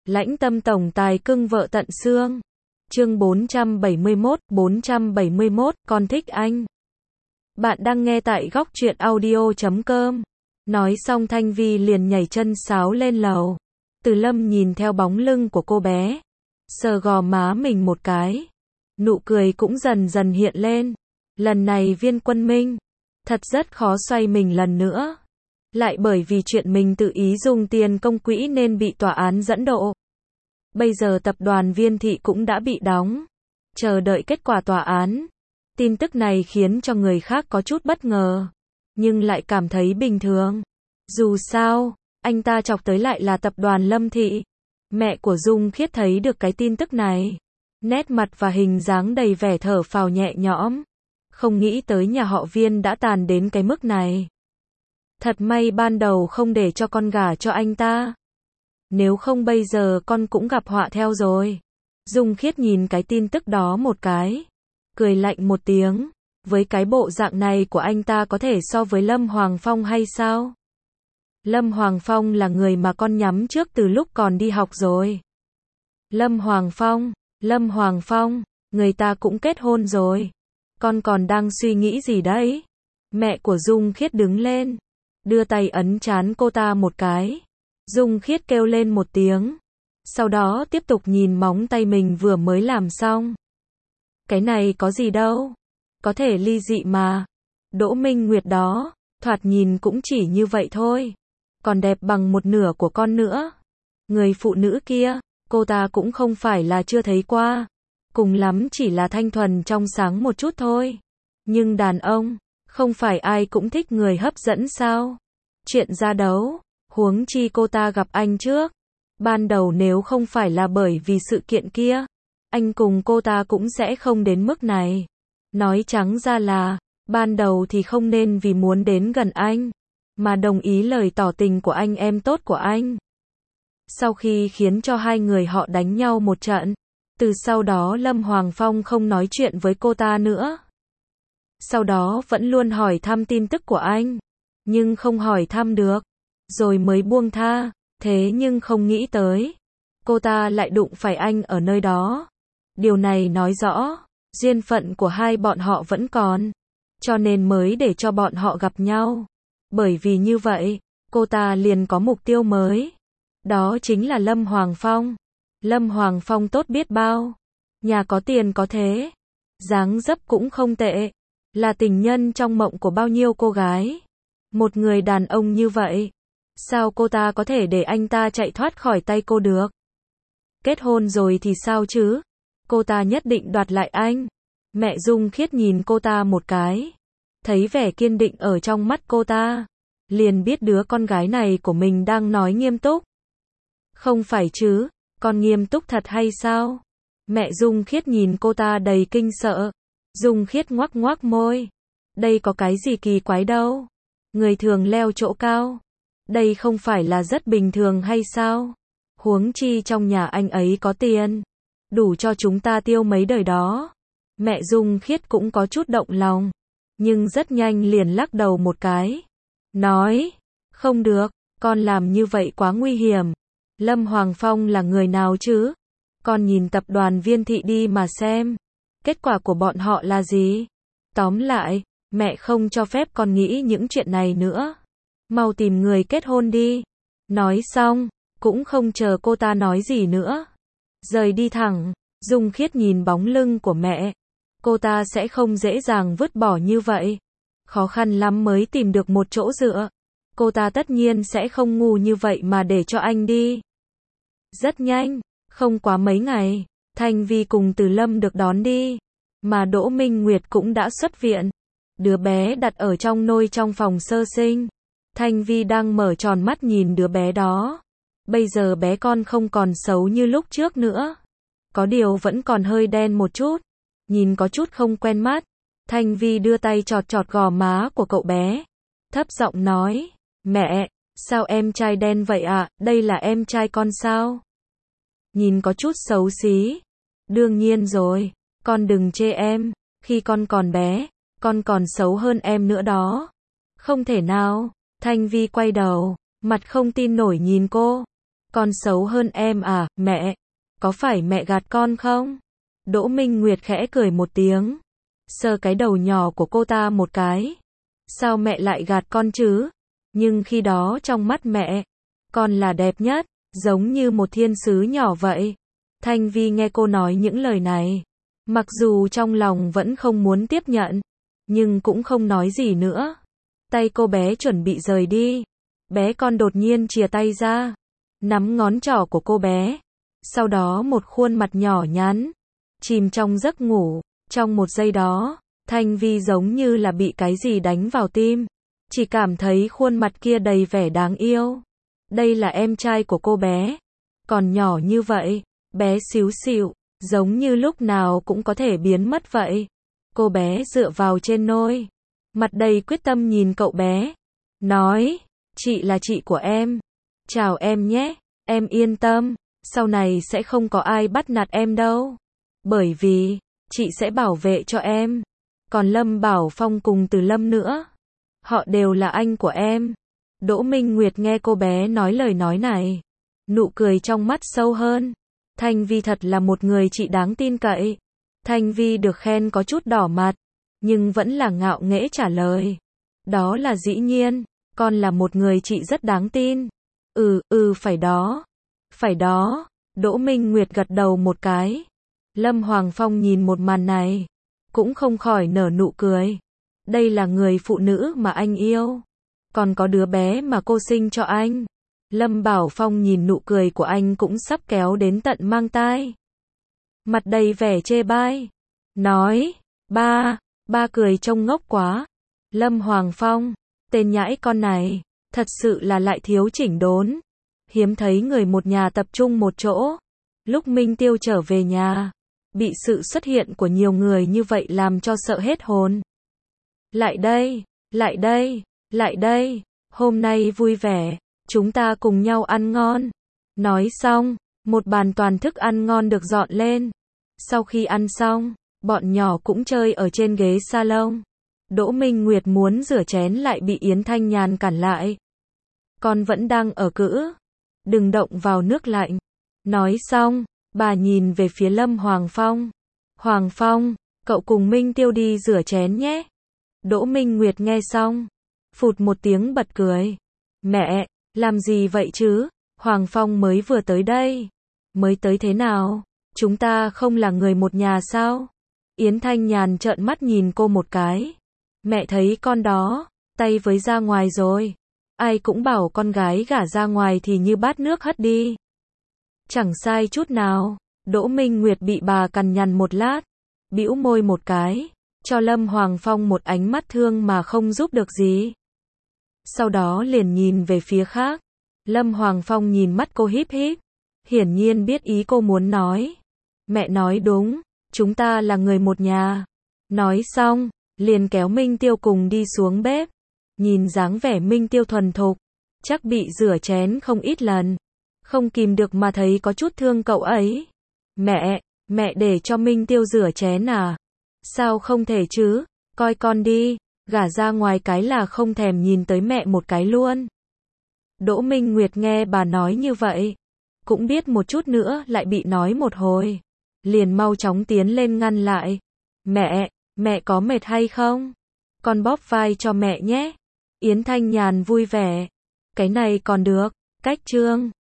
Lãnh tâm tổng tài cưng vợ tận xương. Chương 471, con thích anh. Bạn đang nghe tại góc truyện audio.com. Nói xong Thanh Vi liền nhảy chân sáo lên lầu. Từ Lâm nhìn theo bóng lưng của cô bé, sờ gò má mình một cái. Nụ cười cũng dần dần hiện lên. Lần này Viên Quân Minh thật rất khó xoay mình lần nữa. Lại bởi vì chuyện mình tự ý dùng tiền công quỹ nên bị tòa án dẫn độ. Bây giờ tập đoàn Viên Thị cũng đã bị đóng, chờ đợi kết quả tòa án. Tin tức này khiến cho người khác có chút bất ngờ, nhưng lại cảm thấy bình thường. Dù sao, anh ta chọc tới lại là tập đoàn Lâm Thị. Mẹ của Dung Khiết thấy được cái tin tức này, nét mặt và hình dáng đầy vẻ thở phào nhẹ nhõm. Không nghĩ tới nhà họ Viên đã tàn đến cái mức này. Thật may ban đầu không để cho con gả cho anh ta. Nếu không bây giờ con cũng gặp họa theo rồi. Dung Khiết nhìn cái tin tức đó một cái, cười lạnh một tiếng. Với cái bộ dạng này của anh ta có thể so với Lâm Hoàng Phong hay sao? Lâm Hoàng Phong là người mà con nhắm trước từ lúc còn đi học rồi. Lâm Hoàng Phong, người ta cũng kết hôn rồi. Con còn đang suy nghĩ gì đấy? Mẹ của Dung Khiết đứng lên, đưa tay ấn trán cô ta một cái. Dung Khiết kêu lên một tiếng, sau đó tiếp tục nhìn móng tay mình vừa mới làm xong. Cái này có gì đâu, có thể ly dị mà. Đỗ Minh Nguyệt đó, thoạt nhìn cũng chỉ như vậy thôi, còn đẹp bằng một nửa của con nữa. Người phụ nữ kia, cô ta cũng không phải là chưa thấy qua, cùng lắm chỉ là thanh thuần trong sáng một chút thôi. Nhưng đàn ông, không phải ai cũng thích người hấp dẫn sao? Chuyện ra đấu, huống chi cô ta gặp anh trước. Ban đầu nếu không phải là bởi vì sự kiện kia, anh cùng cô ta cũng sẽ không đến mức này. Nói trắng ra là, ban đầu thì không nên vì muốn đến gần anh, mà đồng ý lời tỏ tình của anh em tốt của anh. Sau khi khiến cho hai người họ đánh nhau một trận, từ sau đó Lâm Hoàng Phong không nói chuyện với cô ta nữa. Sau đó vẫn luôn hỏi thăm tin tức của anh, nhưng không hỏi thăm được, rồi mới buông tha. Thế nhưng không nghĩ tới, cô ta lại đụng phải anh ở nơi đó. Điều này nói rõ, duyên phận của hai bọn họ vẫn còn, cho nên mới để cho bọn họ gặp nhau. Bởi vì như vậy, cô ta liền có mục tiêu mới. Đó chính là Lâm Hoàng Phong. Lâm Hoàng Phong tốt biết bao, nhà có tiền có thế, dáng dấp cũng không tệ, là tình nhân trong mộng của bao nhiêu cô gái. Một người đàn ông như vậy, sao cô ta có thể để anh ta chạy thoát khỏi tay cô được? Kết hôn rồi thì sao chứ? Cô ta nhất định đoạt lại anh. Mẹ Dung Khiết nhìn cô ta một cái, thấy vẻ kiên định ở trong mắt cô ta, liền biết đứa con gái này của mình đang nói nghiêm túc. Không phải chứ, con nghiêm túc thật hay sao? Mẹ Dung Khiết nhìn cô ta đầy kinh sợ. Dung Khiết ngoác ngoác môi. Đây có cái gì kỳ quái đâu. Người thường leo chỗ cao, đây không phải là rất bình thường hay sao? Huống chi trong nhà anh ấy có tiền, đủ cho chúng ta tiêu mấy đời đó. Mẹ Dung Khiết cũng có chút động lòng, nhưng rất nhanh liền lắc đầu một cái. Nói, không được, con làm như vậy quá nguy hiểm. Lâm Hoàng Phong là người nào chứ? Con nhìn tập đoàn Viên Thị đi mà xem. Kết quả của bọn họ là gì? Tóm lại, mẹ không cho phép con nghĩ những chuyện này nữa. Mau tìm người kết hôn đi. Nói xong, cũng không chờ cô ta nói gì nữa, rời đi thẳng. Dung Khiết nhìn bóng lưng của mẹ. Cô ta sẽ không dễ dàng vứt bỏ như vậy. Khó khăn lắm mới tìm được một chỗ dựa. Cô ta tất nhiên sẽ không ngu như vậy mà để cho anh đi. Rất nhanh, không quá mấy ngày, Thanh Vi cùng Từ Lâm được đón đi. Mà Đỗ Minh Nguyệt cũng đã xuất viện. Đứa bé đặt ở trong nôi trong phòng sơ sinh. Thanh Vi đang mở tròn mắt nhìn đứa bé đó. Bây giờ bé con không còn xấu như lúc trước nữa. Có điều vẫn còn hơi đen một chút. Nhìn có chút không quen mắt. Thanh Vi đưa tay chọt chọt gò má của cậu bé. Thấp giọng nói, mẹ, sao em trai đen vậy ạ? Đây là em trai con sao? Nhìn có chút xấu xí. Đương nhiên rồi, con đừng chê em. Khi con còn bé, con còn xấu hơn em nữa đó. Không thể nào. Thanh Vi quay đầu, mặt không tin nổi nhìn cô. Con xấu hơn em à, mẹ? Có phải mẹ gạt con không? Đỗ Minh Nguyệt khẽ cười một tiếng, sờ cái đầu nhỏ của cô ta một cái. Sao mẹ lại gạt con chứ? Nhưng khi đó trong mắt mẹ, con là đẹp nhất, giống như một thiên sứ nhỏ vậy. Thanh Vi nghe cô nói những lời này, mặc dù trong lòng vẫn không muốn tiếp nhận, nhưng cũng không nói gì nữa. Tay cô bé chuẩn bị rời đi, bé con đột nhiên chìa tay ra, nắm ngón trỏ của cô bé. Sau đó một khuôn mặt nhỏ nhắn, chìm trong giấc ngủ. Trong một giây đó, Thanh Vi giống như là bị cái gì đánh vào tim, chỉ cảm thấy khuôn mặt kia đầy vẻ đáng yêu. Đây là em trai của cô bé, còn nhỏ như vậy, bé xíu xịu, giống như lúc nào cũng có thể biến mất vậy. Cô bé dựa vào trên nôi, mặt đầy quyết tâm nhìn cậu bé, nói, chị là chị của em, chào em nhé, em yên tâm, sau này sẽ không có ai bắt nạt em đâu, bởi vì, chị sẽ bảo vệ cho em. Còn Lâm Bảo Phong cùng Từ Lâm nữa, họ đều là anh của em. Đỗ Minh Nguyệt nghe cô bé nói lời nói này, nụ cười trong mắt sâu hơn. Thanh Vi thật là một người chị đáng tin cậy. Thanh Vi được khen có chút đỏ mặt, nhưng vẫn là ngạo nghễ trả lời. Đó là dĩ nhiên, con là một người chị rất đáng tin. Phải đó. Phải đó. Đỗ Minh Nguyệt gật đầu một cái. Lâm Hoàng Phong nhìn một màn này, cũng không khỏi nở nụ cười. Đây là người phụ nữ mà anh yêu. Còn có đứa bé mà cô sinh cho anh. Lâm Bảo Phong nhìn nụ cười của anh cũng sắp kéo đến tận mang tai. Mặt đầy vẻ chê bai. Nói, ba cười trông ngốc quá. Lâm Hoàng Phong, tên nhãi con này, thật sự là lại thiếu chỉnh đốn. Hiếm thấy người một nhà tập trung một chỗ. Lúc Minh Tiêu trở về nhà, bị sự xuất hiện của nhiều người như vậy làm cho sợ hết hồn. Lại đây, lại đây, lại đây, hôm nay vui vẻ, chúng ta cùng nhau ăn ngon. Nói xong, một bàn toàn thức ăn ngon được dọn lên. Sau khi ăn xong, bọn nhỏ cũng chơi ở trên ghế salon. Đỗ Minh Nguyệt muốn rửa chén lại bị Yến Thanh Nhàn cản lại. Con vẫn đang ở cữ, đừng động vào nước lạnh. Nói xong, bà nhìn về phía Lâm Hoàng Phong. Hoàng Phong, cậu cùng Minh Tiêu đi rửa chén nhé. Đỗ Minh Nguyệt nghe xong, phụt một tiếng bật cười. Mẹ, làm gì vậy chứ? Hoàng Phong mới vừa tới đây. Mới tới thế nào? Chúng ta không là người một nhà sao? Yến Thanh Nhàn trợn mắt nhìn cô một cái. Mẹ thấy con đó, tay với ra ngoài rồi. Ai cũng bảo con gái gả ra ngoài thì như bát nước hất đi. Chẳng sai chút nào. Đỗ Minh Nguyệt bị bà cằn nhằn một lát, bĩu môi một cái, cho Lâm Hoàng Phong một ánh mắt thương mà không giúp được gì. Sau đó liền nhìn về phía khác. Lâm Hoàng Phong nhìn mắt cô híp híp, hiển nhiên biết ý cô muốn nói. Mẹ nói đúng, chúng ta là người một nhà. Nói xong, liền kéo Minh Tiêu cùng đi xuống bếp. Nhìn dáng vẻ Minh Tiêu thuần thục, chắc bị rửa chén không ít lần. Không kìm được mà thấy có chút thương cậu ấy. Mẹ để cho Minh Tiêu rửa chén à? Sao không thể chứ? Coi con đi, gả ra ngoài cái là không thèm nhìn tới mẹ một cái luôn. Đỗ Minh Nguyệt nghe bà nói như vậy, cũng biết một chút nữa lại bị nói một hồi. Liền mau chóng tiến lên ngăn lại. Mẹ có mệt hay không? Con bóp vai cho mẹ nhé. Yến Thanh Nhàn vui vẻ. Cái này còn được, cách trương.